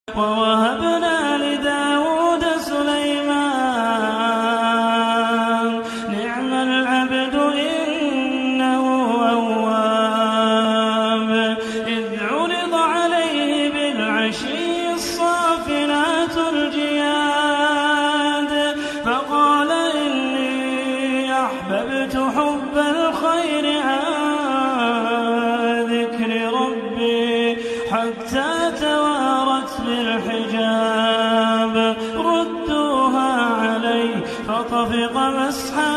ووهبنا لداود سليمان نعم العبد إنه أواب إذ عرض عليه بالعشي الصافنات الجياد فقال إني أحببت حب الخير عن ذكر ربي حتى توارت بالحجاب ردوها علي فطفق مسحا